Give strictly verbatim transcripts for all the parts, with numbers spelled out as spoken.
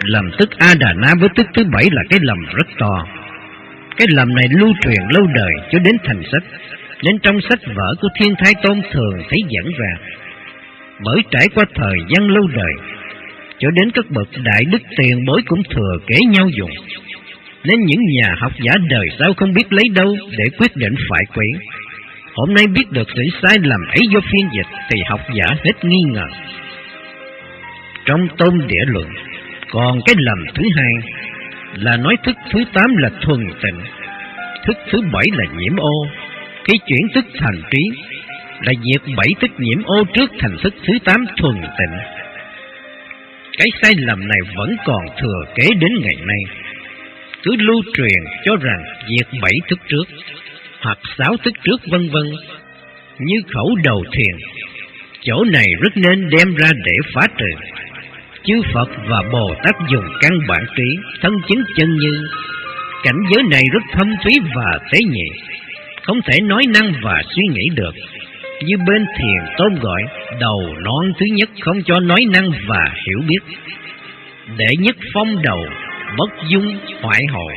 lầm tức A Đà Na với tức thứ bảy là cái lầm rất to. Cái lầm này lưu truyền lâu đời cho đến thành sách, nên trong sách vở của Thiên Thái Tôn thường thấy dẫn ra. Bởi trải qua thời gian lâu đời, cho đến các bậc đại đức tiền bối cũng thừa kể nhau dùng, nên những nhà học giả đời sau không biết lấy đâu để quyết định phải quỷ. Hôm nay biết được sự sai lầm ấy do phiên dịch thì học giả hết nghi ngờ. Trong Tôn Địa Luận còn cái lầm thứ hai là nói thức thứ tám là thuần tịnh, thức thứ bảy là nhiễm ô. Khi chuyển thức thành trí là diệt bảy thức nhiễm ô trước thành thức thứ tám thuần tịnh. Cái sai lầm này vẫn còn thừa kế đến ngày nay, cứ lưu truyền cho rằng diệt bảy thức trước hoặc sáu thức trước vân vân như khẩu đầu thiền. Chỗ này rất nên đem ra để phá trừ. Chư Phật và Bồ Tát dùng căn bản trí thân chứng chân như. Cảnh giới này rất thâm thúy và tế nhị, không thể nói năng và suy nghĩ được. Như bên Thiền Tôn gọi đầu non thứ nhất không cho nói năng và hiểu biết. Đệ nhất phong đầu, bất dung hoại hội.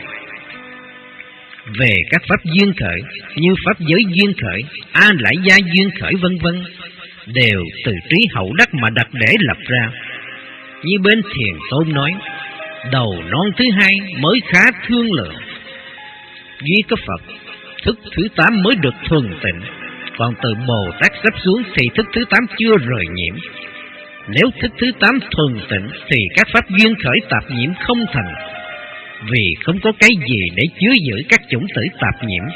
Về các pháp duyên khởi như pháp giới duyên khởi, A Lại Gia duyên khởi vân vân đều từ trí hậu đắc mà đặt để lập ra. Như bên Thiền Tôn nói, đầu non thứ hai mới khá thương lượng. Duy có Phật, thức thứ tám mới được thuần tịnh, còn từ Bồ Tát sắp xuống thì thức thứ tám chưa rời nhiễm. Nếu thức thứ tám thuần tịnh thì các pháp duyên khởi tạp nhiễm không thành, vì không có cái gì để chứa giữ các chủng tử tạp nhiễm.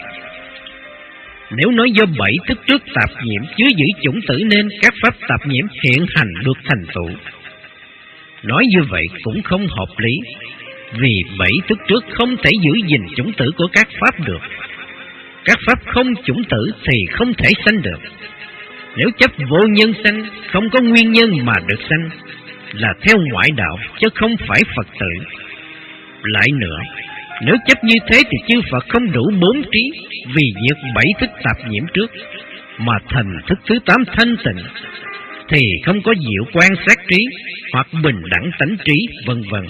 Nếu nói do bảy thức trước tạp nhiễm chứa giữ chủng tử nên các pháp tạp nhiễm hiện hành được thành tựu, nói như vậy cũng không hợp lý, vì bảy thức trước không thể giữ gìn chủng tử của các pháp được. Các pháp không chủng tử thì không thể sanh được. Nếu chấp vô nhân sanh, không có nguyên nhân mà được sanh, là theo ngoại đạo chứ không phải Phật tử. Lại nữa, nếu chấp như thế thì chư Phật không đủ bốn trí, vì diệt bảy thức tạp nhiễm trước mà thành thức thứ tám thanh tịnh, thì không có diệu quan sát trí hoặc bình đẳng tánh trí vân vân.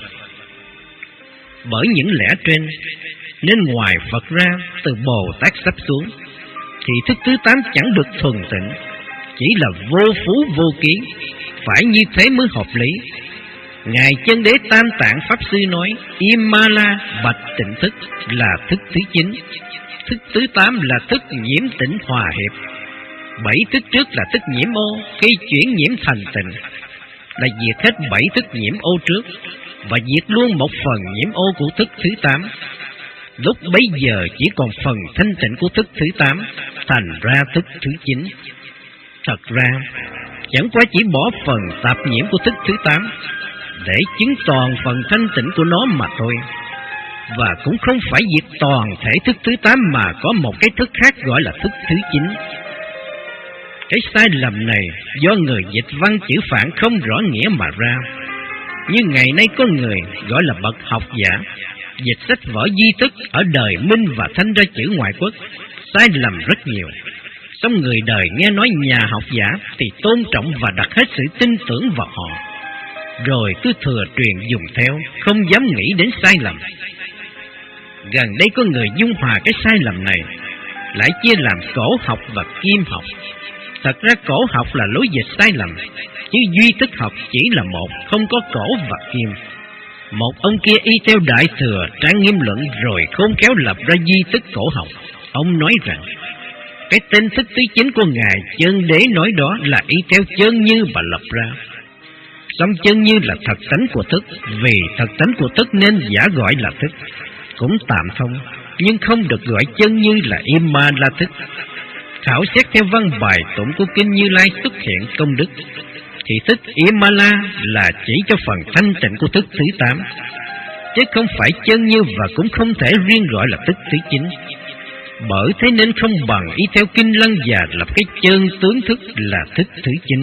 Bởi những lẽ trên nên ngoài Phật ra, từ Bồ Tát sắp xuống thì thức thứ tám chẳng được thuần tịnh, chỉ là vô phú vô ký. Phải như thế mới hợp lý. Ngài Chân Đế Tam Tạng Pháp Sư nói, Imala bạch tịnh thức là thức thứ chín, thức thứ tám là thức nhiễm tịnh hòa hiệp. Bảy thức trước là thức nhiễm ô, khi chuyển nhiễm thành tịnh là diệt hết bảy thức nhiễm ô trước và diệt luôn một phần nhiễm ô của thức thứ tám. Lúc bấy giờ chỉ còn phần thanh tịnh của thức thứ tám, thành ra thức thứ chín. Thật ra chẳng qua chỉ bỏ phần tạp nhiễm của thức thứ tám để chứng toàn phần thanh tịnh của nó mà thôi. Và cũng không phải diệt toàn thể thức thứ tám mà có một cái thức khác gọi là thức thứ chín. Cái sai lầm này do người dịch văn chữ Phạn không rõ nghĩa mà ra. Như ngày nay có người gọi là bậc học giả dịch sách vở di thức ở đời Minh và Thanh ra chữ ngoại quốc, sai lầm rất nhiều. Xong người đời nghe nói nhà học giả thì tôn trọng và đặt hết sự tin tưởng vào họ, rồi cứ thừa truyền dùng theo, không dám nghĩ đến sai lầm. Gần đây có người dung hòa cái sai lầm này, lại chia làm cổ học và kim học. Thật ra cổ học là lối dịch sai lầm, chứ duy thức học chỉ là một, không có cổ và kim. Một ông kia y theo Đại Thừa Trang Nghiêm Luận rồi khôn khéo lập ra duy thức cổ học. Ông nói rằng cái tên thức thứ chín của Ngài Chân Đế nói đó là y theo chân như mà lập ra. Xong chân như là thật tánh của thức, vì thật tánh của thức nên giả gọi là thức, cũng tạm thông, nhưng không được gọi chân như là Ima La thức. Khảo xét theo văn bài tụng của Kinh Như Lai xuất hiện công đức, thì thức Imala là chỉ cho phần thanh tịnh của thức thứ tám, chứ không phải chân như và cũng không thể riêng gọi là thức thứ chín. Bởi thế nên không bằng y theo Kinh Lăng Già lập cái chân tướng thức là thức thứ chín.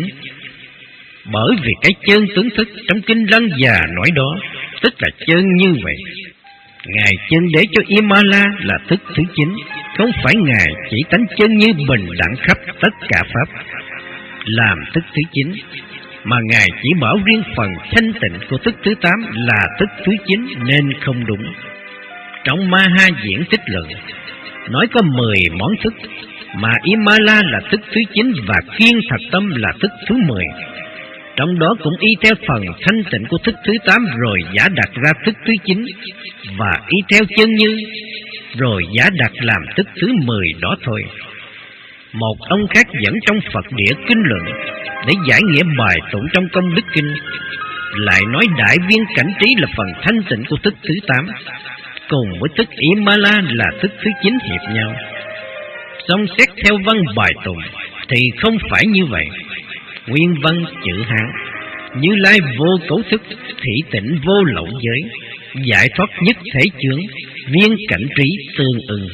Bởi vì cái chân tướng thức trong Kinh Lăng Già nói đó, tức là chân như vậy. Ngài Chân Đế cho Imala là thức thứ chín, không phải Ngài chỉ tánh chân như bình đẳng khắp tất cả pháp làm thức thứ chín. mà Ngài chỉ bảo riêng phần thanh tịnh của thức thứ tám là thức thứ chín nên không đúng. Trong Ma Ha Diễn Tích Luận nói có mười món thức, mà Imala là thức thứ chín và Kiên Thật Tâm là thức thứ mười. Trong đó cũng y theo phần thanh tịnh của thức thứ tám rồi giả đặt ra thức thứ chín, và y theo chân như rồi giả đặt làm thức thứ mười đó thôi. Một ông khác dẫn trong Phật Địa Kinh Luận để giải nghĩa bài tụng trong Công Đức Kinh, lại nói đại viên cảnh trí là phần thanh tịnh của thức thứ tám, cùng với thức Imala là thức thứ chín hiệp nhau. Song xét theo văn bài tụng thì không phải như vậy. Nguyên văn chữ Hán: Như Lai vô cấu thức, thị tịnh vô lậu giới, giải thoát nhất thể chướng, viên cảnh trí tương ưng.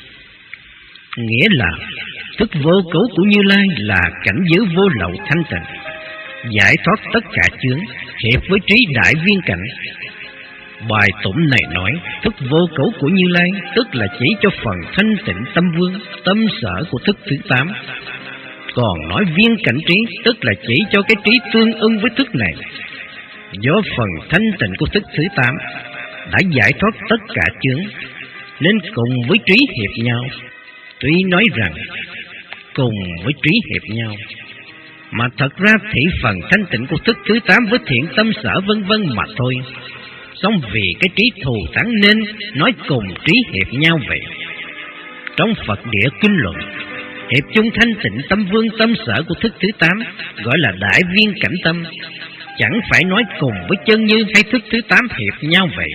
Nghĩa là thức vô cấu của Như Lai là cảnh giới vô lậu thanh tịnh, giải thoát tất cả chướng, hiệp với trí đại viên cảnh. Bài tụng này nói thức vô cấu của Như Lai tức là chỉ cho phần thanh tịnh tâm vương, tâm sở của thức thứ tám. Còn nói viên cảnh trí tức là chỉ cho cái trí tương ưng với thức này. Do phần thanh tịnh của thức thứ tám đã giải thoát tất cả chướng, nên cùng với trí hiệp nhau. Tuy nói rằng cùng với trí hiệp nhau, mà thật ra thị phần thanh tịnh của thức thứ tám với thiện tâm sở vân vân mà thôi. Song vì cái trí thù thắng nên nói cùng trí hiệp nhau vậy. Trong Phật Địa Kinh Luận, hiệp chung thanh tịnh tâm vương tâm sở của thức thứ tám gọi là đại viên cảnh tâm, chẳng phải nói cùng với chân như hay thức thứ tám hiệp nhau vậy.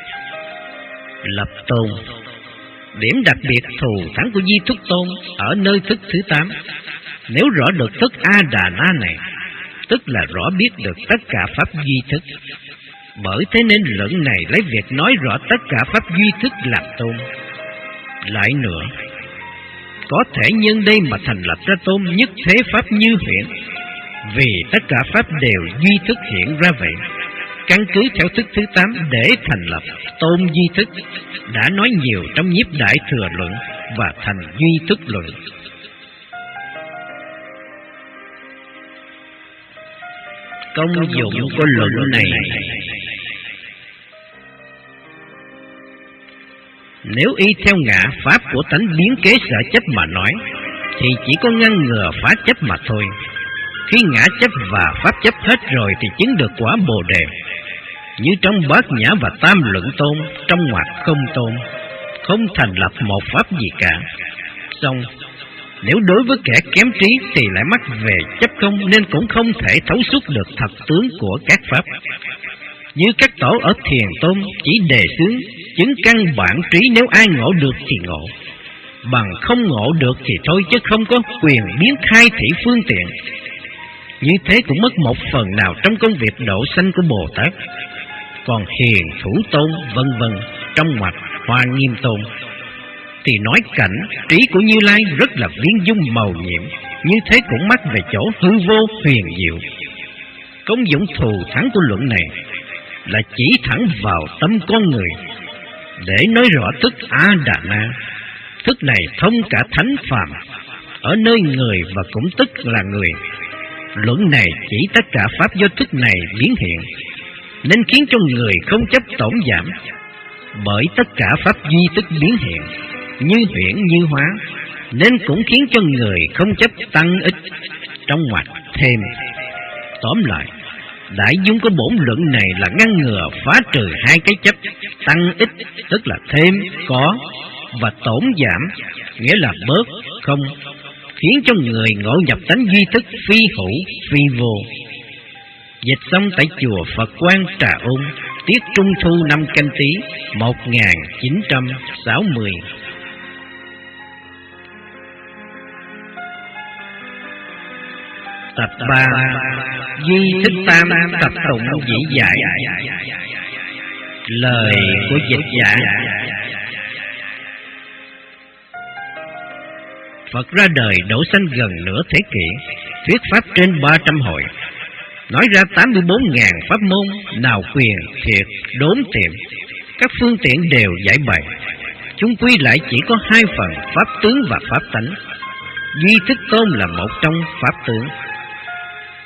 Lập tôn điểm đặc biệt thù thắng của Di Thúc Tôn ở nơi thức thứ tám. Nếu rõ được thức A Đà Na này, tức là rõ biết được tất cả pháp duy thức. Bởi thế nên luận này lấy việc nói rõ tất cả pháp duy thức làm tôn. Lại nữa, có thể nhân đây mà thành lập ra tôn nhất thế pháp như hiện, vì tất cả pháp đều duy thức hiện ra vậy. Căn cứ theo thức thứ tám để thành lập tôn duy thức đã nói nhiều trong Nhiếp Đại Thừa Luận và thành Duy Thức Luận. Công dụng của luận này: nếu y theo ngã pháp của tánh biến kế sở chấp mà nói, thì chỉ có ngăn ngừa phá chấp mà thôi. Khi ngã chấp và pháp chấp hết rồi thì chứng được quả Bồ Đề. Như trong Bát Nhã và Tam Luận Tôn, trong ngoặc không tôn, không thành lập một pháp gì cả. Song nếu đối với kẻ kém trí thì lại mắc về chấp không, nên cũng không thể thấu suốt được thật tướng của các pháp. Như các tổ ở Thiền Tôn chỉ đề xướng chứng căn bản trí, nếu ai ngộ được thì ngộ, bằng không ngộ được thì thôi, chứ không có quyền biến khai thị phương tiện. Như thế cũng mất một phần nào trong công việc độ sanh của Bồ Tát. Còn Hiền Thủ Tôn vân vân trong ngoặc Hoa Nghiêm Tôn thì nói cảnh trí của Như Lai rất là viên dung màu nhiệm. Như thế cũng mắc về chỗ hư vô huyền diệu. Công dụng thù thắng của luận này là chỉ thẳng vào tâm con người để nói rõ thức A Đà Na. Thức này thông cả thánh phàm ở nơi người và cũng tức là người. Luận này chỉ tất cả pháp do thức này biến hiện, nên khiến cho người không chấp tổn giảm. Bởi tất cả pháp duy thức biến hiện, như huyễn như hóa, nên cũng khiến cho người không chấp tăng ít. Trong ngoặc thêm. Tóm lại, đại dung của bổn luận này là ngăn ngừa phá trừ hai cái chấp tăng ít, tức là thêm có, và tổn giảm, nghĩa là bớt không, khiến cho người ngộ nhập tánh duy thức phi hữu phi vô. Dịch xong tại chùa Phật Quang Trà Ôn, tiết Trung Thu năm Canh Tý một nghìn chín trăm sáu mươi. Tập ba. Duy Thích Tam tập tụng dĩ dạy. Lời của dịch giả. Phật ra đời độ sanh gần nửa thế kỷ, thuyết pháp trên ba trăm hội, nói ra tám mươi bốn nghìn pháp môn, nào quyền, thiệt, đốn tiệm, các phương tiện đều giải bày. Chúng quy lại chỉ có hai phần, pháp tướng và pháp tánh. Duy Thích Tôn là một trong pháp tướng.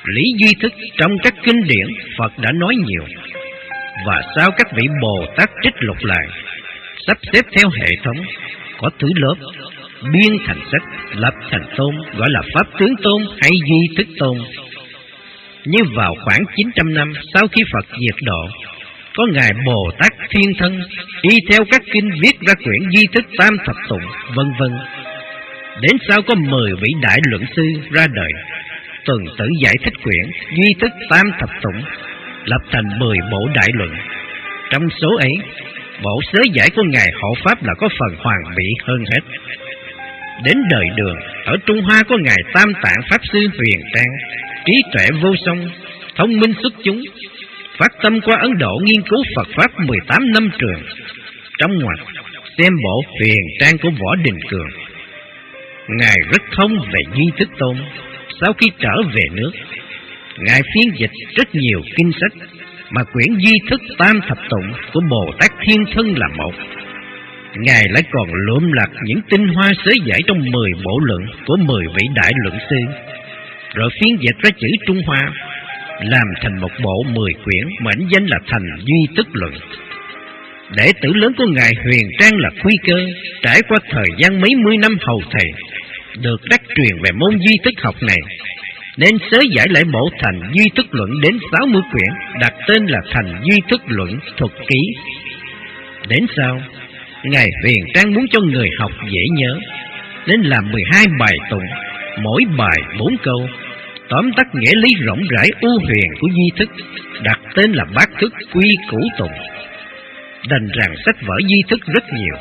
Lý duy thức trong các kinh điển Phật đã nói nhiều, và sau các vị Bồ Tát trích lục lại, sắp xếp theo hệ thống, có thứ lớp, biên thành sách, lập thành tôn, gọi là Pháp Tướng Tôn hay Duy Thức Tôn. Như vào khoảng chín trăm năm sau khi Phật diệt độ, có Ngài Bồ Tát Thiên Thân y theo các kinh viết ra quyển Duy Thức Tam Thập Tụng, vân vân. Đến sau có mười vị đại luận sư ra đời, tuần tự giải thích quyển Duy Thức Tam Thập Tụng, lập thành mười bộ đại luận. Trong số ấy, bộ sớ giải của Ngài Hộ Pháp là có phần hoàn mỹ hơn hết. Đến đời Đường, ở Trung Hoa có Ngài Tam Tạng Pháp Sư Huyền Trang, trí tuệ vô song, thông minh xuất chúng, phát tâm qua Ấn Độ nghiên cứu Phật Pháp mười tám năm trường. Trong ngoặc, xem bộ Huyền Trang của Võ Đình Cường. Ngài rất thông về Duy Thức Tôn. Sau khi trở về nước, Ngài phiên dịch rất nhiều kinh sách, mà quyển Duy Thức Tam Thập Tụng của Bồ Tát Thiên Thân là một. Ngài lại còn lượm lặt những tinh hoa sớ giải trong mười bộ luận của mười vị đại luận sư, rồi phiên dịch ra chữ Trung Hoa, làm thành một bộ mười quyển, mệnh danh là Thành Duy Thức Luận. Đệ tử lớn của Ngài Huyền Trang là Quy Cơ, trải qua thời gian mấy mươi năm hầu thầy, được đắc truyền về môn duy thức học này, nên sớ giải lại bộ Thành Duy Thức Luận đến sáu mươi quyển, đặt tên là Thành Duy Thức Luận Thuật Ký. Đến sau, Ngài Huyền Trang muốn cho người học dễ nhớ, nên làm mười hai bài tụng, mỗi bài bốn câu, tóm tắt nghĩa lý rộng rãi ưu huyền của duy thức, đặt tên là Bát Thức Quy Củ Tụng. Đành rằng sách vở duy thức rất nhiều,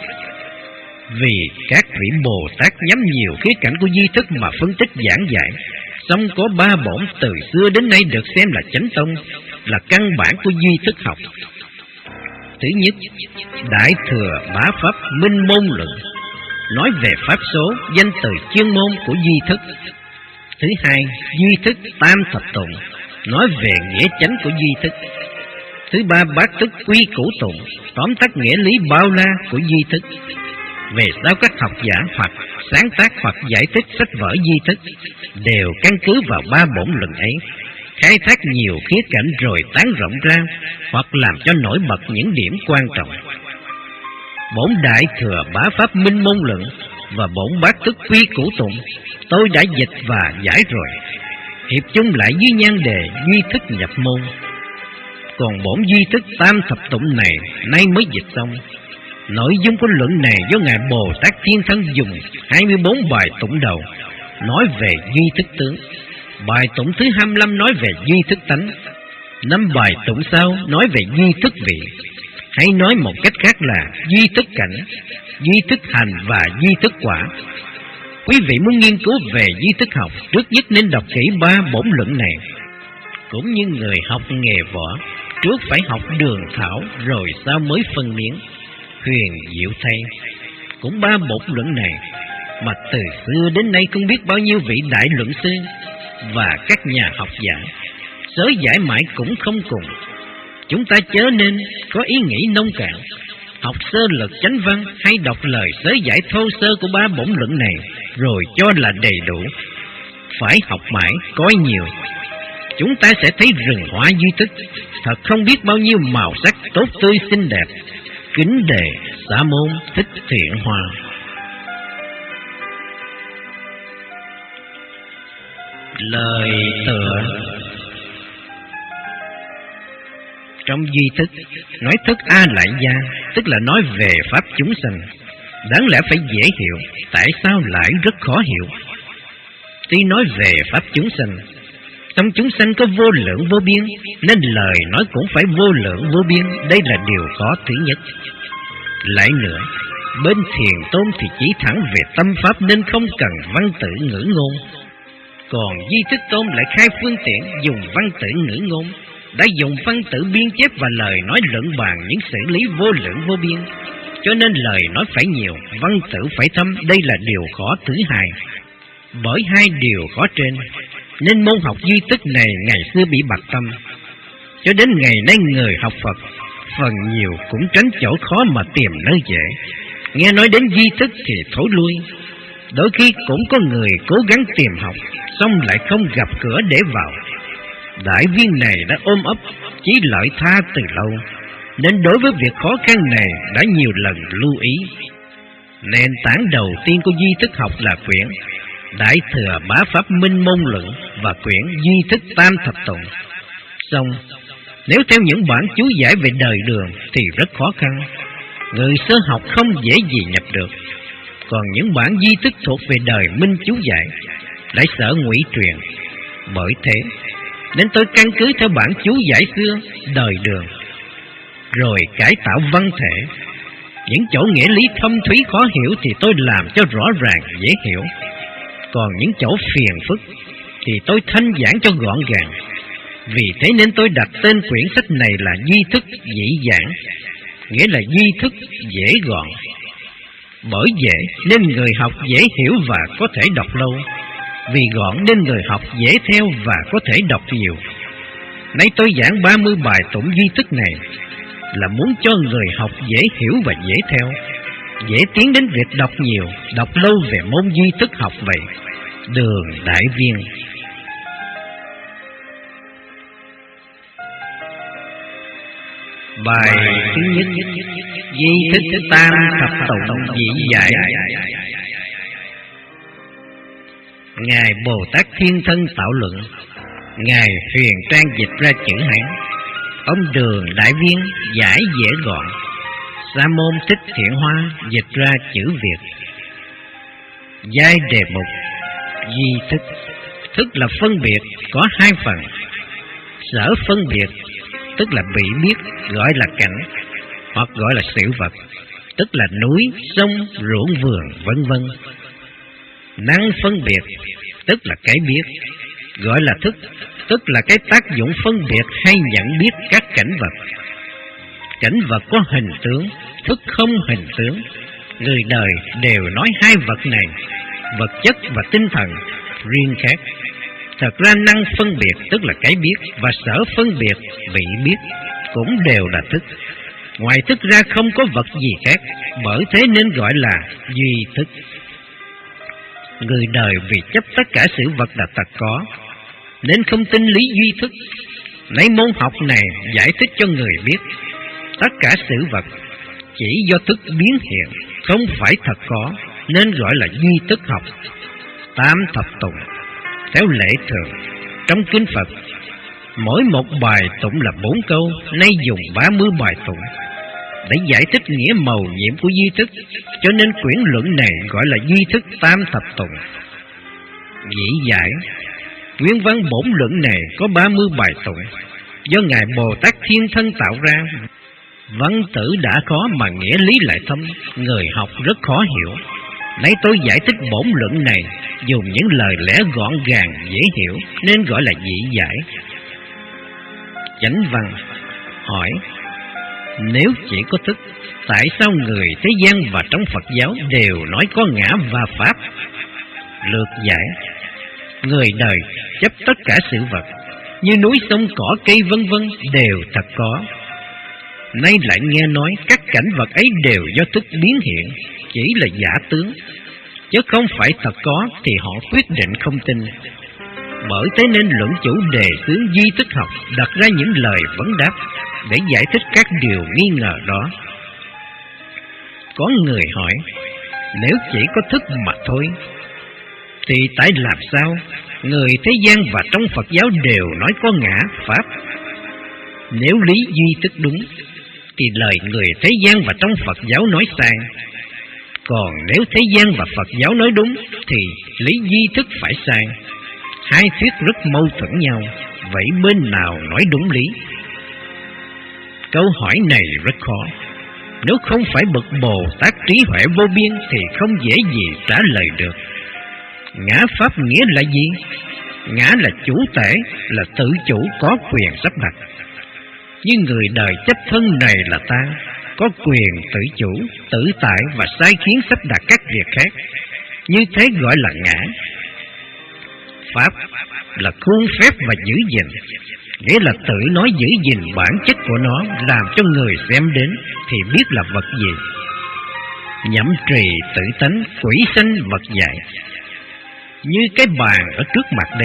vì các vị Bồ Tát nhắm nhiều khía cạnh của duy thức mà phân tích giảng giải. Song có ba bổn từ xưa đến nay được xem là chánh tông, là căn bản của duy thức học. Thứ nhất, Đại Thừa Bá Pháp Minh Môn Luận, nói về pháp số, danh từ chuyên môn của duy thức. Thứ hai, Duy Thức Tam Thập Tụng, nói về nghĩa chánh của duy thức. Thứ ba, Bát Thức Quy Củ Tụng, tóm tắt nghĩa lý bao la của duy thức. Về sau các học giả hoặc sáng tác hoặc giải thích sách vở duy thức đều căn cứ vào ba bổn luận ấy, khai thác nhiều khía cạnh rồi tán rộng ra, hoặc làm cho nổi bật những điểm quan trọng. Bổn Đại Thừa Bá Pháp Minh Môn Luận và bổn Bát Thức Quy Củ Tụng tôi đã dịch và giải rồi, hiệp chung lại với nhan đề Duy Thức Nhập Môn. Còn bổn Duy Thức Tam Thập Tụng này nay mới dịch xong. Nội dung của luận này do Ngài Bồ Tát Thiên Thân dùng hai mươi bốn bài tụng đầu nói về duy thức tướng, bài tụng thứ hai mươi lăm nói về duy thức tánh, năm bài tụng sau nói về duy thức vị, hay nói một cách khác là duy thức cảnh, duy thức hành và duy thức quả. Quý vị muốn nghiên cứu về duy thức học, trước nhất nên đọc kỹ ba bổn luận này. Cũng như người học nghề võ, trước phải học đường thảo rồi sau mới phân miếng. Huyền diệu thay, cũng ba bổn luận này mà từ xưa đến nay không biết bao nhiêu vị đại luận sư và các nhà học giả sớ giải mãi cũng không cùng. Chúng ta chớ nên có ý nghĩ nông cạn, học sơ lược chánh văn hay đọc lời sớ giải thô sơ của ba bổn luận này rồi cho là đầy đủ. Phải học mãi, coi nhiều, chúng ta sẽ thấy rừng hoa duy thức thật không biết bao nhiêu màu sắc tốt tươi xinh đẹp. Kính đề Sa Môn Thích Thiện Hòa. Lời tựa. Trong duy thức, nói thức A Lại Gia, tức là nói về pháp chúng sanh, đáng lẽ phải dễ hiểu, tại sao lại rất khó hiểu? Tuy nói về pháp chúng sanh, trong chúng sanh có vô lượng vô biên, nên lời nói cũng phải vô lượng vô biên. Đây là điều khó thứ nhất. Lại nữa, bên Thiền Tôn thì chỉ thẳng về tâm pháp nên không cần văn tự ngữ ngôn. Còn Duy Thức Tôn lại khai phương tiện dùng văn tự ngữ ngôn, đã dùng văn tự biên chép và lời nói luận bàn những xử lý vô lượng vô biên. Cho nên lời nói phải nhiều, văn tự phải thâm. Đây là điều khó thứ hai. Bởi hai điều khó trên, nên môn học duy thức này ngày xưa bị bạc tâm. Cho đến ngày nay người học Phật phần nhiều cũng tránh chỗ khó mà tìm nơi dễ. Nghe nói đến duy thức thì thối lui. Đôi khi cũng có người cố gắng tìm học, xong lại không gặp cửa để vào. Đại viên này đã ôm ấp chí lợi tha từ lâu, nên đối với việc khó khăn này đã nhiều lần lưu ý. Nền tảng đầu tiên của duy thức học là quyển Đại Thừa Bá Pháp Minh Môn Luận và quyển Duy Thức Tam Thập Tụng. Xong, nếu theo những bản chú giải về đời đường thì rất khó khăn, người sơ học không dễ gì nhập được. Còn những bản duy thức thuộc về đời Minh chú giải lại sợ ngụy truyền. Bởi thế nên tôi căn cứ theo bản chú giải xưa đời đường, rồi cải tạo văn thể. Những chỗ nghĩa lý thâm thúy khó hiểu thì tôi làm cho rõ ràng dễ hiểu, còn những chỗ phiền phức thì tôi thanh giảng cho gọn gàng. Vì thế nên tôi đặt tên quyển sách này là Duy Thức Dĩ Giảng, nghĩa là duy thức dễ gọn. Bởi dễ nên người học dễ hiểu và có thể đọc lâu, vì gọn nên người học dễ theo và có thể đọc nhiều. Nay tôi giảng ba mươi bài tụng duy thức này là muốn cho người học dễ hiểu và dễ theo, dễ tiến đến việc đọc nhiều, đọc lâu về môn duy thức học vậy. Đường Đại Viên. Bài thứ nhất, Duy Thức Tam Thập Tụng Dĩ Giải. Ngài Bồ Tát Thiên Thân Tạo Luận, Ngài huyền trang dịch ra chữ Hán, ông Đường Đại Viên giải dễ gọn, Sa Môn Thích Thiện Hoa dịch ra chữ Việt. Giai đề mục duy thức. Thức là phân biệt, có hai phần. Sở phân biệt, tức là bị biết, gọi là cảnh, hoặc gọi là sự vật, tức là núi, sông, ruộng vườn, vân vân. Năng phân biệt, tức là cái biết, gọi là thức, tức là cái tác dụng phân biệt hay nhận biết các cảnh vật. Cảnh vật có hình tướng, thức không hình tướng. Người đời đều nói hai vật này, vật chất và tinh thần, riêng khác. Thật ra năng phân biệt, tức là cái biết, và sở phân biệt, vị biết, cũng đều là thức. Ngoài thức ra không có vật gì khác, bởi thế nên gọi là duy thức. Người đời vì chấp tất cả sự vật là thật có, nên không tin lý duy thức. Lấy môn học này giải thích cho người biết, tất cả sự vật chỉ do thức biến hiện, không phải thật có, nên gọi là duy thức học. Tam thập tụng theo lễ thường trong kinh Phật, mỗi một bài tụng là bốn câu, nay dùng ba mươi bài tụng để giải thích nghĩa màu nhiệm của duy thức, cho nên quyển luận này gọi là Duy Thức Tam Thập Tụng. Dĩ giải. Nguyên văn bổn luận này có ba mươi bài tụng, do Ngài Bồ Tát Thiên Thân tạo ra. Văn tử đã khó mà nghĩa lý lại thâm, người học rất khó hiểu. Nay tôi giải thích bổn luận này dùng những lời lẽ gọn gàng dễ hiểu, nên gọi là dĩ giải. Chánh văn hỏi: nếu chỉ có thức, tại sao người thế gian và trong Phật giáo đều nói có ngã và pháp? Lược giải. Người đời chấp tất cả sự vật như núi sông cỏ cây vân vân đều thật có. Nay lại nghe nói các cảnh vật ấy đều do thức biến hiện, chỉ là giả tướng, chứ không phải thật có, thì họ quyết định không tin. Bởi thế nên luận chủ đề xướng duy thức học đặt ra những lời vấn đáp để giải thích các điều nghi ngờ đó. Có người hỏi: nếu chỉ có thức mà thôi, thì tại làm sao người thế gian và trong Phật giáo đều nói có ngã pháp? Nếu lý duy thức đúng, thì lời người thế gian và trong Phật giáo nói sai. Còn nếu thế gian và Phật giáo nói đúng, thì lý duy thức phải sai. Hai thuyết rất mâu thuẫn nhau, vậy bên nào nói đúng lý? Câu hỏi này rất khó. Nếu không phải bậc Bồ Tát trí huệ vô biên thì không dễ gì trả lời được. Ngã pháp nghĩa là gì? Ngã là chủ thể, là tự chủ có quyền sắp đặt. Như người đời chấp thân này là ta, có quyền tự chủ, tự tại và sai khiến sắp đặt các việc khác. Như thế gọi là ngã. Pháp là khuôn phép và giữ gìn, nghĩa là tự nói giữ gìn bản chất của nó, làm cho người xem đến thì biết là vật gì. Nhậm trì tự tánh, quỷ sanh vật dạy. Như cái bàn ở trước mặt đây,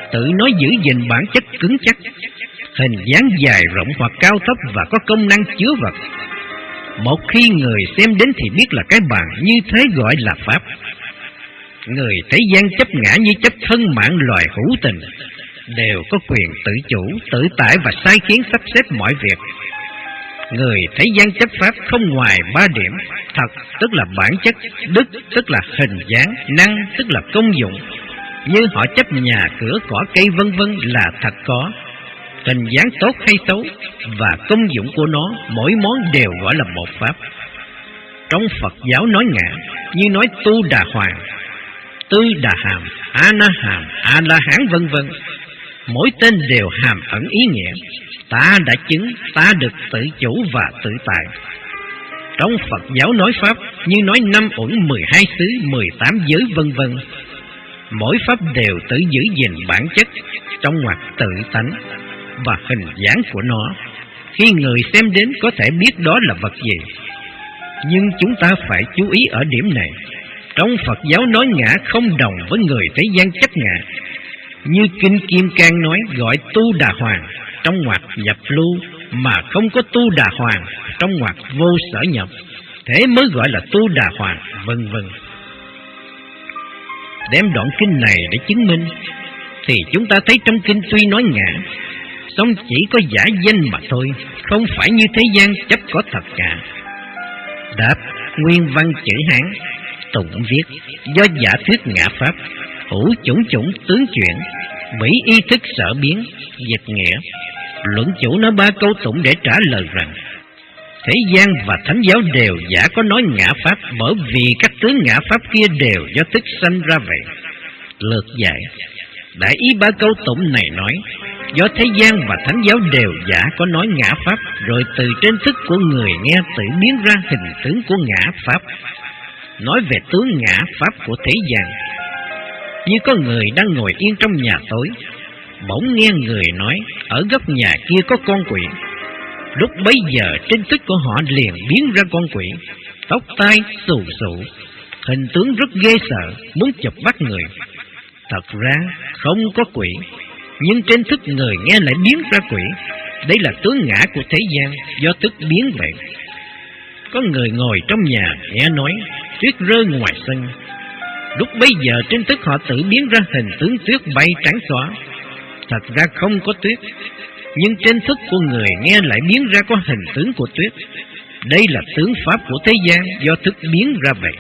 tự nó giữ gìn bản chất cứng chắc, hình dáng dài rộng hoặc cao thấp và có công năng chứa vật. Một khi người xem đến thì biết là cái bàn như thế gọi là pháp. Người thế gian chấp ngã như chấp thân mạng loài hữu tình, đều có quyền tự chủ, tự tại và sai khiến sắp xếp mọi việc. Người thế gian chấp pháp không ngoài ba điểm: thật tức là bản chất, đức tức là hình dáng, năng tức là công dụng. Như họ chấp nhà cửa cỏ cây vân vân là thật có, hình dáng tốt hay xấu và công dụng của nó, mỗi món đều gọi là một pháp. Trong Phật giáo nói ngã như nói Tu Đà Hoàng, Tư Đà Hàm, A Na Hàm, A La Hán vân vân, mỗi tên đều hàm ẩn ý nghĩa ta đã chứng, ta được tự chủ và tự tại. Trong Phật giáo nói pháp như nói năm uẩn, mười hai xứ, mười tám giới vân vân, mỗi pháp đều tự giữ gìn bản chất trong ngoặc tự tánh và hình dáng của nó. Khi người xem đến có thể biết đó là vật gì, nhưng chúng ta phải chú ý ở điểm này. Trong Phật giáo nói ngã không đồng với người thế gian chấp ngã. Như Kinh Kim Cang nói gọi Tu Đà Hoàng trong ngoặc nhập lưu, mà không có Tu Đà Hoàng trong ngoặc vô sở nhập, thế mới gọi là Tu Đà Hoàng vân vân. Đem đoạn kinh này để chứng minh thì chúng ta thấy trong kinh tuy nói ngã, song chỉ có giả danh mà thôi, không phải như thế gian chấp có thật cả. Đáp: nguyên văn chữ Hán, tụng viết: do giả thuyết ngã pháp, hữu chủng chủng tướng chuyển, bỉ ý thức sở biến. Dịch nghĩa: luận chủ nói ba câu tụng để trả lời rằng thế gian và thánh giáo đều giả có nói ngã pháp, bởi vì các tướng ngã pháp kia đều do thức sanh ra vậy. Lược giải: đại ý ba câu tụng này nói do thế gian và thánh giáo đều giả có nói ngã pháp, rồi từ trên thức của người nghe tự biến ra hình tướng của ngã pháp. Nói về tướng ngã pháp của thế gian, như có người đang ngồi yên trong nhà tối, bỗng nghe người nói ở góc nhà kia có con quỷ. Lúc bấy giờ trên thức của họ liền biến ra con quỷ, tóc tai xù xụ, hình tướng rất ghê sợ, muốn chụp bắt người. Thật ra không có quỷ, nhưng trên thức người nghe lại biến ra quỷ. Đây là tướng ngã của thế gian, do thức biến vậy. Có người ngồi trong nhà nghe nói tuyết rơi ngoài sân, lúc bấy giờ trên thức họ tự biến ra hình tướng tuyết bay trắng xóa. Thật ra không có tuyết, nhưng trên thức của người nghe lại biến ra có hình tướng của tuyết. Đây là tướng pháp của thế gian, do thức biến ra vậy.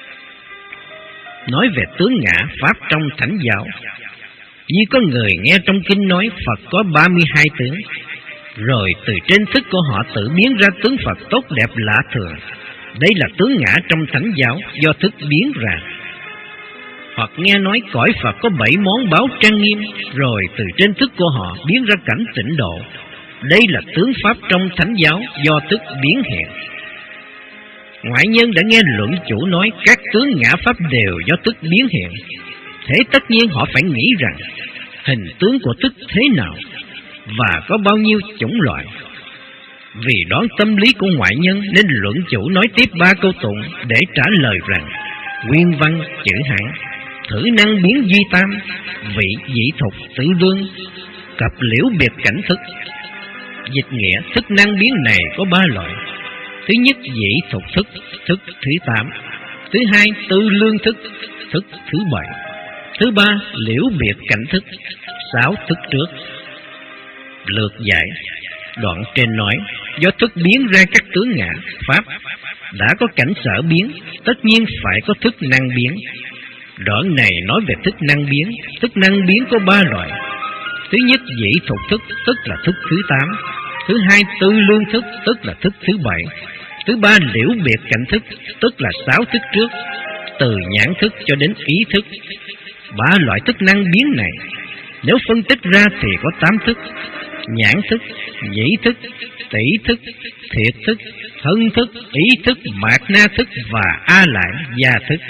Nói về tướng ngã pháp trong thánh giáo, như có người nghe trong kinh nói Phật có ba mươi hai tướng, rồi từ trên thức của họ tự biến ra tướng Phật tốt đẹp lạ thường. Đây là tướng ngã trong thánh giáo, do thức biến ra. Hoặc nghe nói cõi Phật có bảy món báo trang nghiêm, rồi từ trên thức của họ biến ra cảnh tịnh độ. Đây là tướng pháp trong thánh giáo, do thức biến hiện. Ngoại nhân đã nghe luận chủ nói các tướng ngã pháp đều do thức biến hiện, thế tất nhiên họ phải nghĩ rằng hình tướng của thức thế nào và có bao nhiêu chủng loại. Vì đoán tâm lý của ngoại nhân nên luận chủ nói tiếp ba câu tụng để trả lời rằng: nguyên văn chữ Hán, thử năng biến duy tam, vị dị thục tự đương, cập liễu biệt cảnh thức. Dịch nghĩa: thức năng biến này có ba loại. Thứ nhất dị thục thức, thức thứ tám. Thứ hai tư lương thức, thức thứ bảy. Thứ ba liễu biệt cảnh thức, sáu thức trước. Lược giải: đoạn trên nói do thức biến ra các tướng ngã pháp, đã có cảnh sở biến, tất nhiên phải có thức năng biến. Đoạn này nói về thức năng biến. Thức năng biến có ba loại. Thứ nhất dị thục thức, tức là thức thứ tám. Thứ hai tư lương thức, tức là thức thứ bảy. Thứ ba liễu biệt cảnh thức, tức là sáu thức trước, từ nhãn thức cho đến ý thức. Ba loại thức năng biến này nếu phân tích ra thì có tám thức: nhãn thức, nhĩ thức, tỷ thức, thiệt thức, thân thức, ý thức, mạt na thức và a lại gia thức.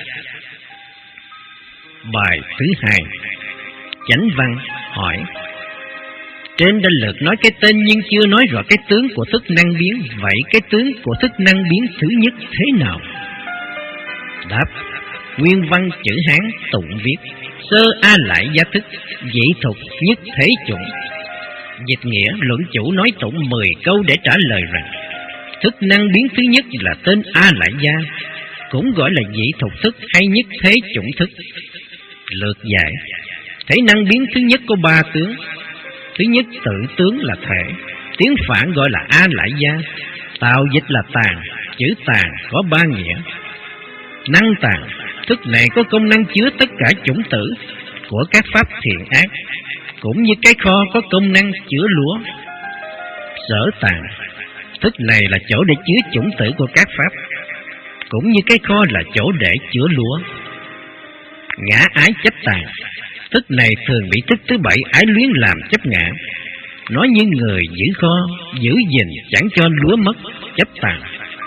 Bài thứ hai, chánh văn hỏi: trên đã lượt nói cái tên nhưng chưa nói rõ cái tướng của thức năng biến, vậy cái tướng của thức năng biến thứ nhất thế nào? Đáp: nguyên văn chữ Hán tụng viết: sơ a lại gia thức, dị thục nhất thế chủng. Dịch nghĩa luận chủ nói tụng mười câu để trả lời rằng thức năng biến thứ nhất là tên a lại gia, cũng gọi là dị thục thức hay nhất thế chủng thức. Lược giải: thể năng biến thứ nhất có ba tướng. Thứ nhất tự tướng là thể, tiếng Phạn gọi là a lại gia, tào dịch là tàn. Chữ tàn có ba nghĩa. Năng tàn, thức này có công năng chứa tất cả chủng tử của các pháp thiện ác, cũng như cái kho có công năng chứa lúa. Sở tàn, thức này là chỗ để chứa chủng tử của các pháp, cũng như cái kho là chỗ để chứa lúa. Ngã ái chấp tàn, thức này thường bị thức thứ bảy ái luyến làm chấp ngã, nói như người giữ kho, giữ gìn chẳng cho lúa mất, chấp tàn.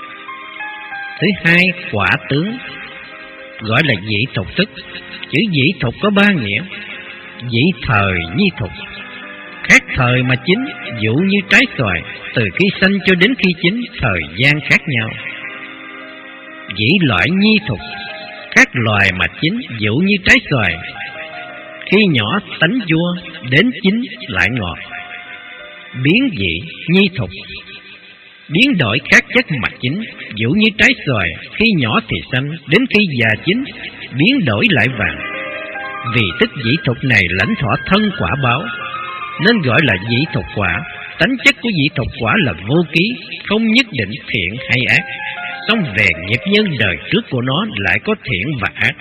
Thứ hai, quả tướng, gọi là dị thục thức. Chữ dị thục có ba nghĩa. Dị thời nhi thục, khác thời mà chín, dụ như trái xoài, từ khi xanh cho đến khi chín, thời gian khác nhau. Dị loại nhi thục, khác loài mà chín, dụ như trái xoài, khi nhỏ tánh chua, đến chín lại ngọt. Biến dị nhi thục, biến đổi khác chất mà chín, dụ như trái xoài, khi nhỏ thì xanh, đến khi già chín, biến đổi lại vàng. Vì tức dĩ thục này lãnh thọ thân quả báo, nên gọi là dĩ thục quả. Tánh chất của dĩ thục quả là vô ký, không nhất định thiện hay ác. Song về nghiệp nhân đời trước của nó lại có thiện và ác.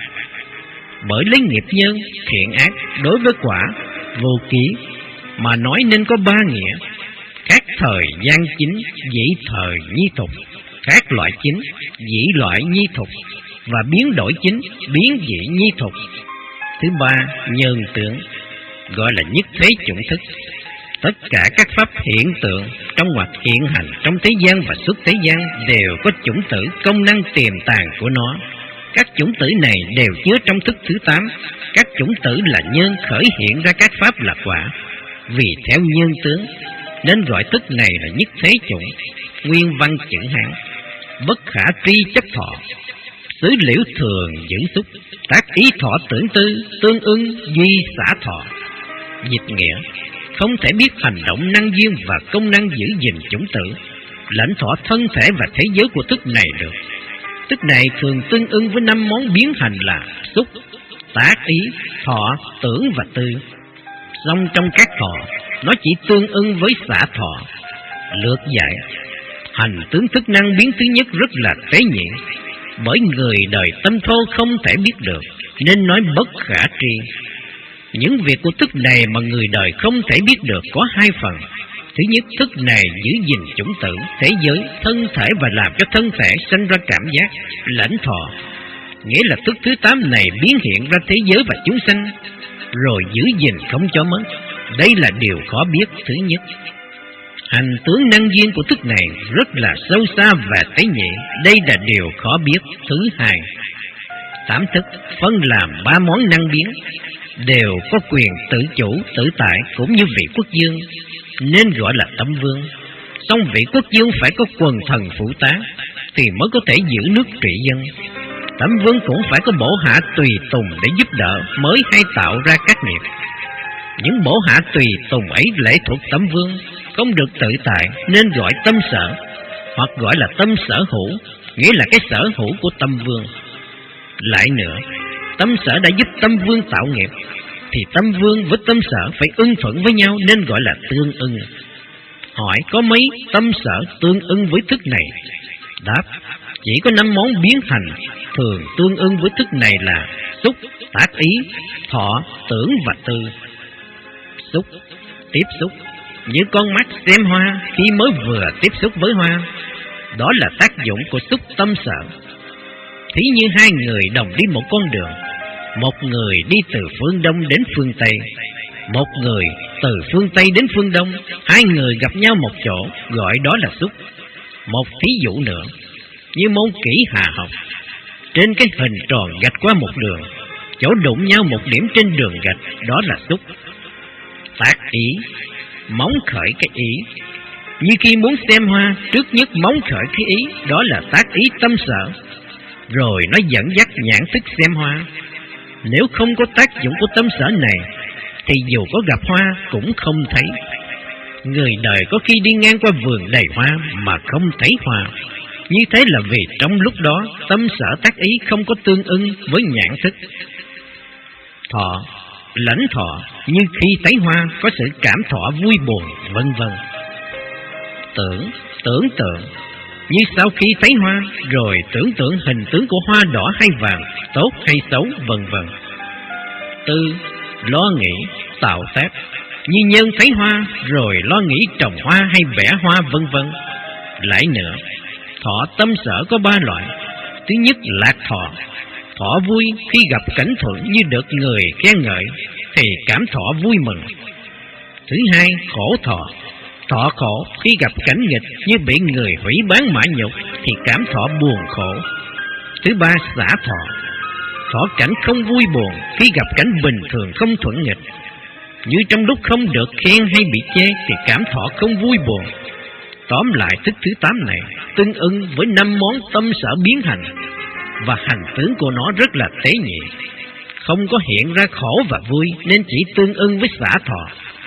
Bởi lấy nghiệp nhân, thiện ác đối với quả vô ký mà nói nên có ba nghĩa. Khác thời gian chính, dĩ thời nhi thục, khác loại chính, dĩ loại nhi thục, và biến đổi chính, biến dị nhi thục. Thứ ba, nhân tướng, gọi là nhất thế chủng thức. Tất cả các pháp hiện tượng trong hoặc hiện hành trong thế gian và xuất thế gian đều có chủng tử công năng tiềm tàng của nó. Các chủng tử này đều chứa trong thức thứ tám. Các chủng tử là nhân khởi hiện ra các pháp là quả. Vì theo nhân tướng nên gọi thức này là nhất thế chủng. Nguyên văn chữ Hán: bất khả tri chấp thọ, xứ liễu thường dưỡng xúc, tác ý thọ tưởng tư, tương ưng duy xả thọ. Dịch nghĩa: không thể biết hành động năng duyên và công năng giữ gìn chủng tử, lãnh thọ thân thể và thế giới của thức này được. Thức này thường tương ưng với năm món biến hành là xúc, tác ý, thọ, tưởng và tư. Song trong các thọ, nó chỉ tương ưng với xả thọ. Lược giải: hành tướng thức năng biến thứ nhất rất là tế nhị, bởi người đời tâm thô không thể biết được, nên nói bất khả tri. Những việc của thức này mà người đời không thể biết được có hai phần. Thứ nhất, thức này giữ gìn chủng tử, thế giới, thân thể và làm cho thân thể sinh ra cảm giác, lãnh thọ. Nghĩa là thức thứ tám này biến hiện ra thế giới và chúng sanh, rồi giữ gìn không cho mất. Đây là điều khó biết thứ nhất. Hành tướng năng duyên của thức này rất là sâu xa và tế nhị. Đây là điều khó biết thứ hai. Tám thức phân làm ba món năng biến, đều có quyền tự chủ, tự tại cũng như vị quốc dương, nên gọi là tâm vương. Song vị quốc dương phải có quần thần phụ tá thì mới có thể giữ nước trị dân. Tâm vương cũng phải có bổ hạ tùy tùng để giúp đỡ mới hay tạo ra các nghiệp. Những bổ hạ tùy tùng ấy lệ thuộc tâm vương, không được tự tại nên gọi tâm sở, hoặc gọi là tâm sở hữu, nghĩa là cái sở hữu của tâm vương. Lại nữa, tâm sở đã giúp tâm vương tạo nghiệp, thì tâm vương với tâm sở phải ưng thuận với nhau nên gọi là tương ưng. Hỏi có mấy tâm sở tương ưng với thức này? Đáp: chỉ có năm món biến hành thường tương ưng với thức này là xúc, tác ý, thọ, tưởng và tư. Xúc, tiếp xúc, như con mắt xem hoa khi mới vừa tiếp xúc với hoa, đó là tác dụng của xúc tâm sở. Thí như hai người đồng đi một con đường, một người đi từ phương Đông đến phương Tây, một người từ phương Tây đến phương Đông, hai người gặp nhau một chỗ, gọi đó là xúc. Một thí dụ nữa, như môn kỹ hà học, trên cái hình tròn gạch qua một đường, chỗ đụng nhau một điểm trên đường gạch, đó là xúc. Tác ý, móng khởi cái ý, như khi muốn xem hoa, trước nhất móng khởi cái ý, đó là tác ý tâm sở, rồi nó dẫn dắt nhãn thức xem hoa. Nếu không có tác dụng của tâm sở này thì dù có gặp hoa cũng không thấy. Người đời có khi đi ngang qua vườn đầy hoa mà không thấy hoa. Như thế là vì trong lúc đó tâm sở tác ý không có tương ưng với nhãn thức. Thọ, lãnh thọ như khi thấy hoa có sự cảm thọ vui buồn, vân vân. Tưởng, tưởng tượng như sau khi thấy hoa, rồi tưởng tượng hình tướng của hoa đỏ hay vàng, tốt hay xấu, vân vân. Tư, lo nghĩ, tạo tác như nhân thấy hoa, rồi lo nghĩ trồng hoa hay vẽ hoa, vân vân. Lại nữa, thọ tâm sở có ba loại. Thứ nhất, lạc thọ, thọ vui khi gặp cảnh thuận như được người khen ngợi thì cảm thọ vui mừng. Thứ hai, khổ thọ, thọ khổ khi gặp cảnh nghịch như bị người hủy bán mã nhục thì cảm thọ buồn khổ. Thứ ba, xả thọ, thọ cảnh không vui buồn khi gặp cảnh bình thường không thuận nghịch, như trong lúc không được khen hay bị chê thì cảm thọ không vui buồn. Tóm lại, thức thứ tám này tương ưng với năm món tâm sở biến hành, và hành tướng của nó rất là tế nhị, không có hiện ra khổ và vui, nên chỉ tương ưng với xả thọ.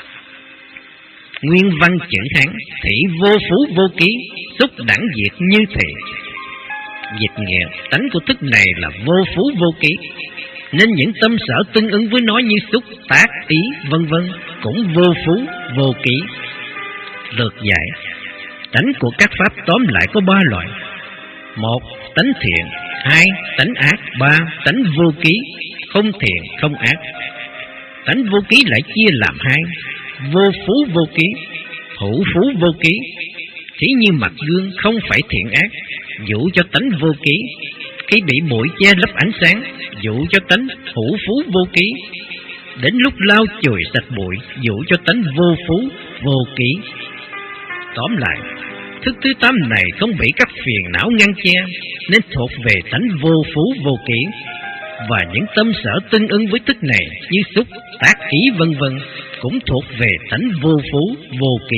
Nguyên văn chữ Hán: thị vô phú vô ký, xúc đẳng diệt như thị. Dịch nghĩa, tánh của thức này là vô phú vô ký, nên những tâm sở tương ứng với nó như xúc, tác, ý, vân vân cũng vô phú vô ký. Lược giải, tánh của các pháp tóm lại có ba loại: một, tánh thiện; hai, tánh ác; ba, tánh vô ký, không thiện không ác. Tánh vô ký lại chia làm hai: vô phú vô ký, hữu phú vô ký. Thí như mặt gương không phải thiện ác, dụ cho tánh vô ký; khi bị bụi che lấp ánh sáng, dụ cho tánh hữu phú vô ký; đến lúc lau chùi sạch bụi, dụ cho tánh vô phú vô ký. Tóm lại, thức thứ tám này không bị các phiền não ngăn che, nên thuộc về tánh vô phú vô ký. Và những tâm sở tương ứng với thức này như xúc, tác, ý, vân vân cũng thuộc về tánh vô phú vô ký.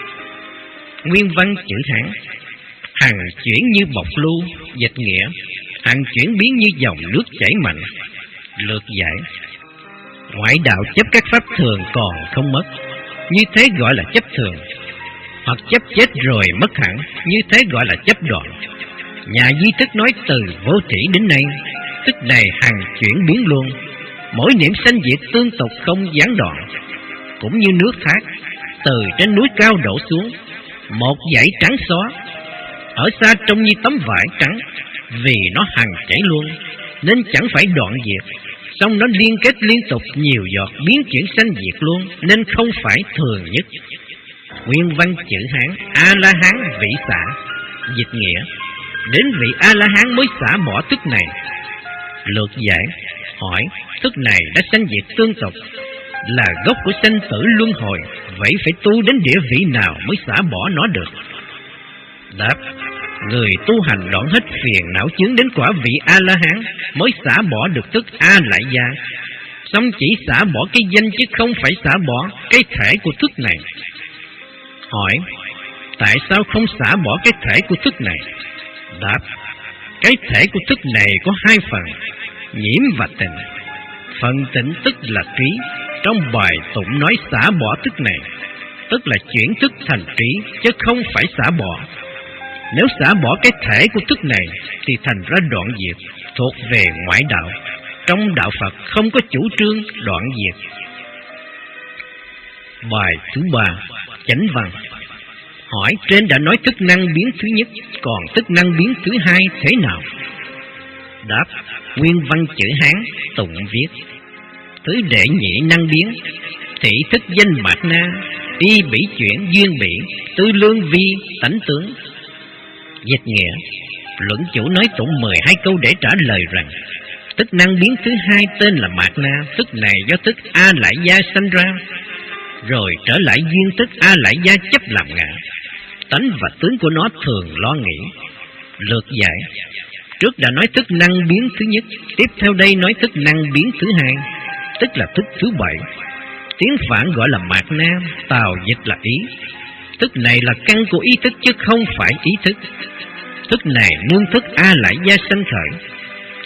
Nguyên văn chữ Hán: hằng chuyển như bọc lưu. Dịch nghĩa, hằng chuyển biến như dòng nước chảy mạnh. Lược giải, ngoại đạo chấp các pháp thường còn không mất, như thế gọi là chấp thường; hoặc chấp chết rồi mất hẳn, như thế gọi là chấp đoạn. Nhà duy thức nói từ vô thủy đến nay, tức này hằng chuyển biến luôn, mỗi niệm sanh diệt tương tục không gián đoạn. Cũng như nước thác từ trên núi cao đổ xuống, một dải trắng xóa, ở xa trông như tấm vải trắng, vì nó hằng chảy luôn nên chẳng phải đoạn diệt, song nó liên kết liên tục nhiều giọt biến chuyển sanh diệt luôn, nên không phải thường nhất. Nguyên văn chữ Hán: A La Hán vị xả. Dịch nghĩa, đến vị A La Hán mới xả bỏ thức này. Lược giải, hỏi, thức này đã sanh diệt tương tục, là gốc của sanh tử luân hồi, vậy phải tu đến địa vị nào mới xả bỏ nó được? Đáp, người tu hành đoạn hết phiền não chướng đến quả vị A La Hán mới xả bỏ được thức A Lại Gia. Xong chỉ xả bỏ cái danh chứ không phải xả bỏ cái thể của thức này. Hỏi, tại sao không xả bỏ cái thể của thức này? Đáp, cái thể của thức này có hai phần, nhiễm và tịnh. Phần tịnh tức là trí. Trong bài tụng nói xả bỏ thức này, tức là chuyển thức thành trí, chứ không phải xả bỏ. Nếu xả bỏ cái thể của thức này thì thành ra đoạn diệt, thuộc về ngoại đạo. Trong đạo Phật không có chủ trương đoạn diệt. Bài thứ ba, chánh văn. Hỏi, trên đã nói thức năng biến thứ nhất, còn thức năng biến thứ hai thế nào? Đáp, nguyên văn chữ Hán tụng viết: thứ đệ nhị năng biến, thị thức danh mạt na, y bỉ chuyển duyên bỉ, tư lương vi tánh tướng. Dịch nghĩa, luận chủ nói tụng mười hai câu để trả lời rằng thức năng biến thứ hai tên là mạt na, thức này do thức A Lại Gia sanh ra, rồi trở lại duyên thức A Lại Gia chấp làm ngã. Tánh và tướng của nó thường lo nghĩ. Lược giải, trước đã nói thức năng biến thứ nhất, tiếp theo đây nói thức năng biến thứ hai, tức là thức thứ bảy. Tiếng Phạn gọi là mạt na, tào dịch là ý. Thức này là căn của ý thức chứ không phải ý thức. Thức này nương thức A Lại Gia sanh khởi.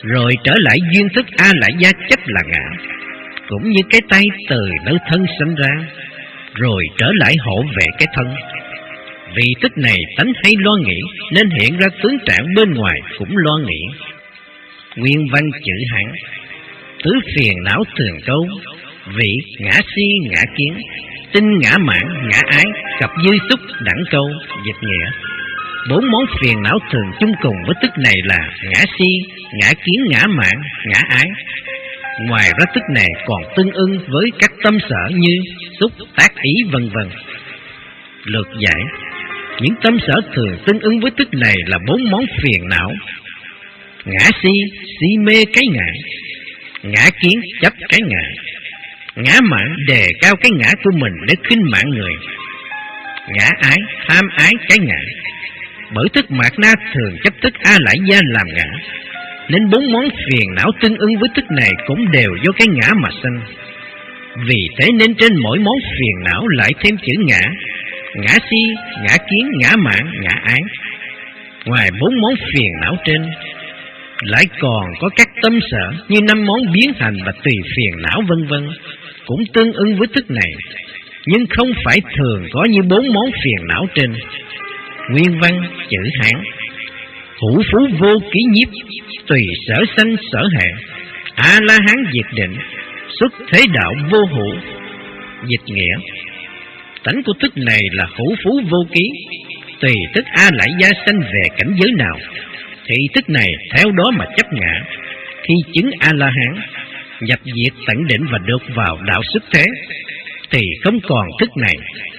rồi trở lại duyên thức A Lại Gia chấp là ngã, cũng như cái tay từ nơi thân sinh ra, rồi trở lại hộ vệ cái thân. Vì tức này tánh hay lo nghĩ, nên hiện ra tướng trạng bên ngoài cũng lo nghĩ. Nguyên văn chữ Hán: tứ phiền não thường câu, vị ngã si ngã kiến, tinh ngã mạn ngã ái, cặp dư xúc đẳng câu. Dịch nghĩa: bốn món phiền não thường chung cùng với tức này là ngã si, ngã kiến, ngã mạn, ngã ái. Ngoài ra tức này còn tương ưng với các tâm sở như xúc, tác ý vân vân. Lược giải: những tâm sở thường tương ứng với tức này là bốn món phiền não: ngã si, si mê cái ngã; ngã kiến, chấp cái ngã; ngã mạn, đề cao cái ngã của mình để khinh mạn người; ngã ái, tham ái cái ngã. Bởi thức mạt na thường chấp tức A Lại Gia làm ngã, nên bốn món phiền não tương ứng với tức này cũng đều do cái ngã mà sinh. Vì thế nên trên mỗi món phiền não lại thêm chữ ngã: ngã si, ngã kiến, ngã mạn, ngã ái. Ngoài bốn món phiền não trên, lại còn có các tâm sở như năm món biến hành và tùy phiền não vân vân, cũng tương ứng với tức này, nhưng không phải thường có như bốn món phiền não trên. Nguyên văn chữ Hán: hữu phú vô ký nhiếp, tùy sở sanh sở hệ, A La Hán diệt định, xuất thế đạo vô hữu. Dịch nghĩa: tánh của tức này là hữu phú vô ký, tùy tức A Lại Gia sanh về cảnh giới nào, thì tức này theo đó mà chấp ngã. Khi chứng A La Hán, nhập diệt tận định và được vào đạo xuất thế, thì không còn thức này.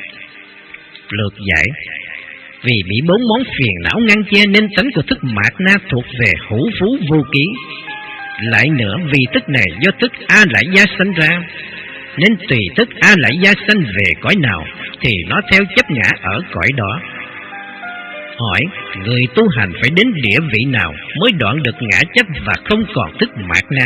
Lược giải: vì bị bốn món phiền não ngăn che nên tánh của thức mạt na thuộc về hữu phú vô ký. Lại nữa, vì tức này do tức A Lại Gia sanh ra, nên tùy tức A Lại Gia sanh về cõi nào thì nó theo chấp ngã ở cõi đó. Hỏi: người tu hành phải đến địa vị nào mới đoạn được ngã chấp và không còn tức mạt na?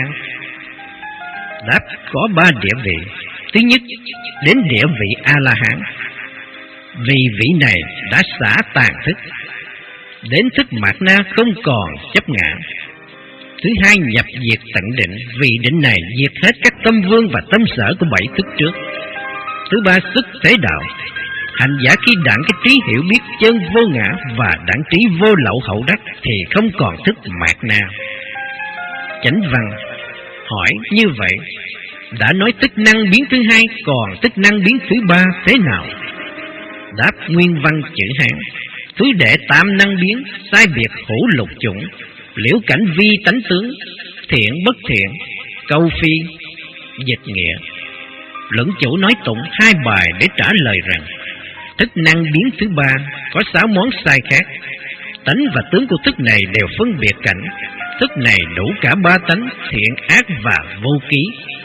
Đáp: có ba địa vị. Thứ nhất, đến địa vị A La Hán, vì vị này đã xả tàn thức, đến thức mạt na không còn chấp ngã. Thứ hai, nhập diệt tận định, vì định này diệt hết các tâm vương và tâm sở của bảy thức trước. Thứ ba, xuất thế đạo, hành giả khi đặng cái trí hiểu biết chân vô ngã và đặng trí vô lậu hậu đắc thì không còn thức mạt na. Chánh văn: hỏi như vậy, đã nói tức năng biến thứ hai, còn tức năng biến thứ ba thế nào? Đáp: nguyên văn chữ Hán: thứ đệ tam năng biến, sai biệt hữu lục chủng, liễu cảnh vi tánh tướng, thiện bất thiện, câu phi. Dịch nghĩa: luận chủ nói tụng hai bài để trả lời rằng thức năng biến thứ ba có sáu món sai khác. Tánh và tướng của thức này đều phân biệt cảnh. Thức này đủ cả ba tánh, thiện ác và vô ký.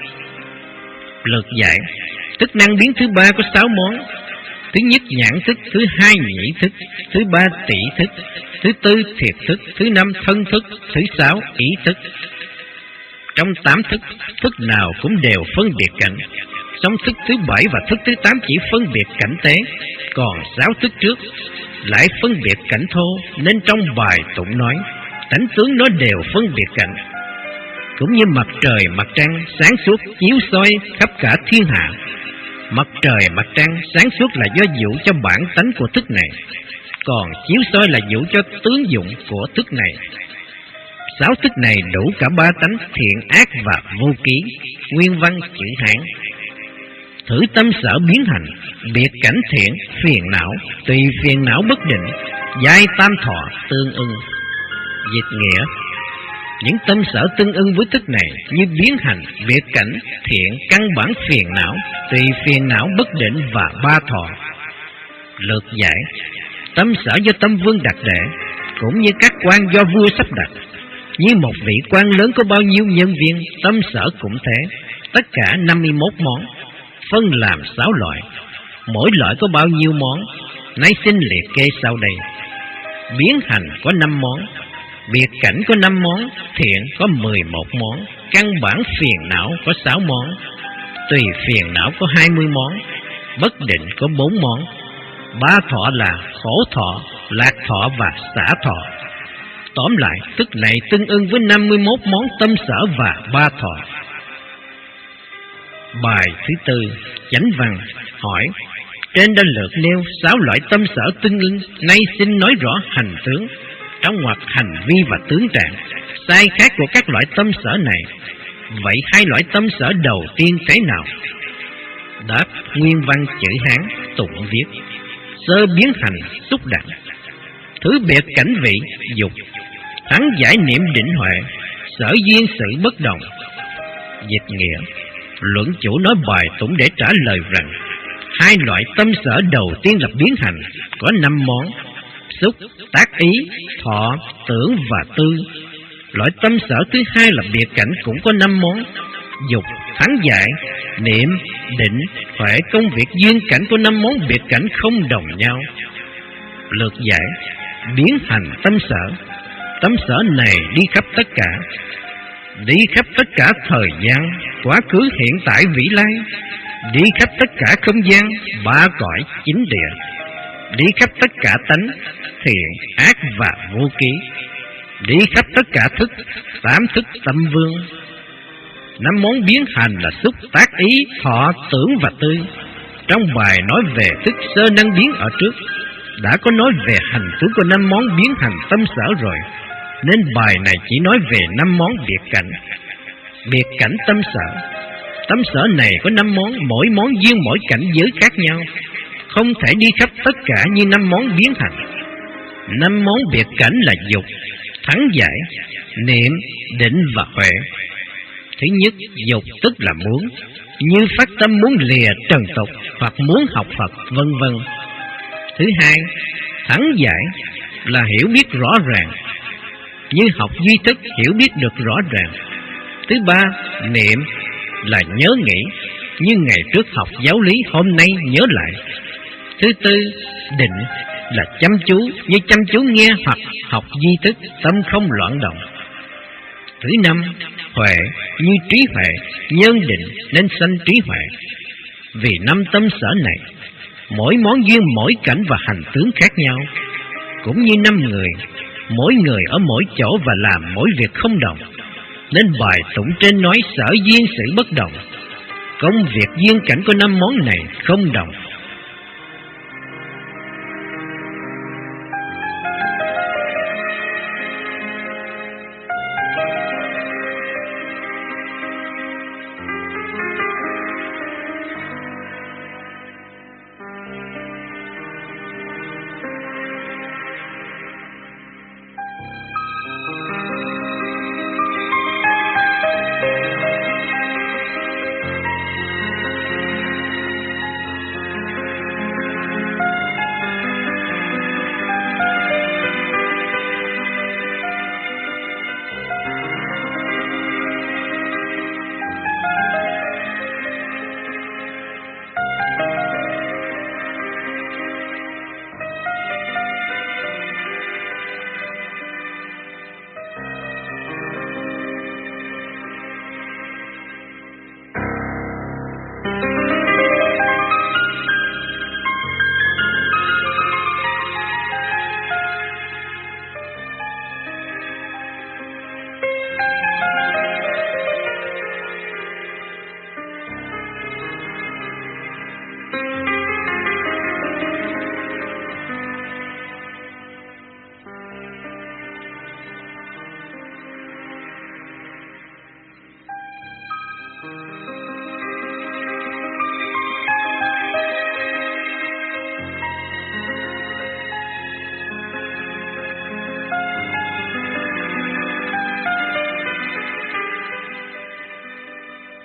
Lược giải: thức năng biến thứ ba có sáu món. Thứ nhất, nhãn thức; thứ hai, nhĩ thức; thứ ba, tỷ thức; thứ tư, thiệt thức; thứ năm, thân thức; thứ sáu, ý thức. Trong tám thức, thức nào cũng đều phân biệt cảnh. Song thức thứ bảy và thức thứ tám chỉ phân biệt cảnh tế, còn sáu thức trước lại phân biệt cảnh thô, nên trong bài tụng nói tánh tướng nó đều phân biệt cảnh. Cũng như mặt trời mặt trăng sáng suốt chiếu soi khắp cả thiên hạ. Mặt trời mặt trăng sáng suốt là do dụ cho bản tánh của thức này, còn chiếu soi là dụ cho tướng dụng của thức này. Sáu thức này đủ cả ba tánh, thiện ác và vô ký. Nguyên văn chữ Hán: thử tâm sở biến hành, biệt cảnh thiện, phiền não, tùy phiền não bất định, giai tam thọ tương ưng. Dịch nghĩa: những tâm sở tương ưng với thức này như biến hành, biệt cảnh, thiện, căn bản phiền não, tùy phiền não bất định và ba thọ. Lược giải: tâm sở do tâm vương đặt để, cũng như các quan do vua sắp đặt. Như một vị quan lớn có bao nhiêu nhân viên, tâm sở cũng thế, tất cả năm mươi mốt món, phân làm sáu loại. Mỗi loại có bao nhiêu món, nay xin liệt kê sau đây. Biến hành có năm món, biệt cảnh có năm món, thiện có mười một món, căn bản phiền não có sáu món, tùy phiền não có hai mươi món, bất định có bốn món. Ba thọ là khổ thọ, lạc thọ và xả thọ. Tóm lại, tức này tương ưng với năm mươi mốt món tâm sở và ba thọ. Bài thứ tư, chánh văn hỏi: trên đã lược nêu sáu loại tâm sở tương ưng, nay xin nói rõ hành tướng trong ngoặc hành vi và tướng trạng, sai khác của các loại tâm sở này. Vậy hai loại tâm sở đầu tiên cái nào? Đáp: nguyên văn chữ Hán tụng viết: sơ biến hành xúc đẳng, thứ biệt cảnh vị dục, thắng giải niệm định huệ, sở duyên sự bất đồng. Dịch nghĩa: luận chủ nói bài tụng để trả lời rằng hai loại tâm sở đầu tiên là biến hành, có năm món: xúc, tác ý, thọ, tưởng và tư. Loại tâm sở thứ hai là biệt cảnh cũng có năm món: dục, thắng giải, niệm, định, huệ. Công việc duyên cảnh của năm món biệt cảnh không đồng nhau. Lược giải: biến hành tâm sở, tâm sở này đi khắp tất cả, đi khắp tất cả thời gian, quá khứ, hiện tại, vĩ lai, đi khắp tất cả không gian, ba cõi, chín địa, đi khắp tất cả tánh, thiện, ác và vô ký, đi khắp tất cả thức, tám thức tâm vương. Năm món biến hành là xúc, tác ý, thọ, tưởng và tư. Trong bài nói về thức sơ năng biến ở trước đã có nói về hành tướng của năm món biến hành tâm sở rồi, nên bài này chỉ nói về năm món biệt cảnh. Biệt cảnh tâm sở, tâm sở này có năm món, mỗi món duyên mỗi cảnh giới khác nhau, không thể đi khắp tất cả như năm món biến hành. Năm món biệt cảnh là dục, thắng giải, niệm, định và huệ. Thứ nhất, dục tức là muốn, như phát tâm muốn lìa trần tục hoặc muốn học Phật, vân vân. Thứ hai, thắng giải là hiểu biết rõ ràng, như học duy thức, hiểu biết được rõ ràng. Thứ ba, niệm là nhớ nghĩ, như ngày trước học giáo lý, hôm nay nhớ lại. Thứ tư, định là chăm chú, như chăm chú nghe hoặc học duy thức, tâm không loạn động. Thứ năm, huệ như trí huệ, nhân định nên sanh trí huệ. Vì năm tâm sở này, mỗi món duyên mỗi cảnh và hành tướng khác nhau, cũng như năm người, mỗi người ở mỗi chỗ và làm mỗi việc không đồng, nên bài tụng trên nói sở duyên sự bất đồng. Công việc duyên cảnh của năm món này không đồng. Thank you.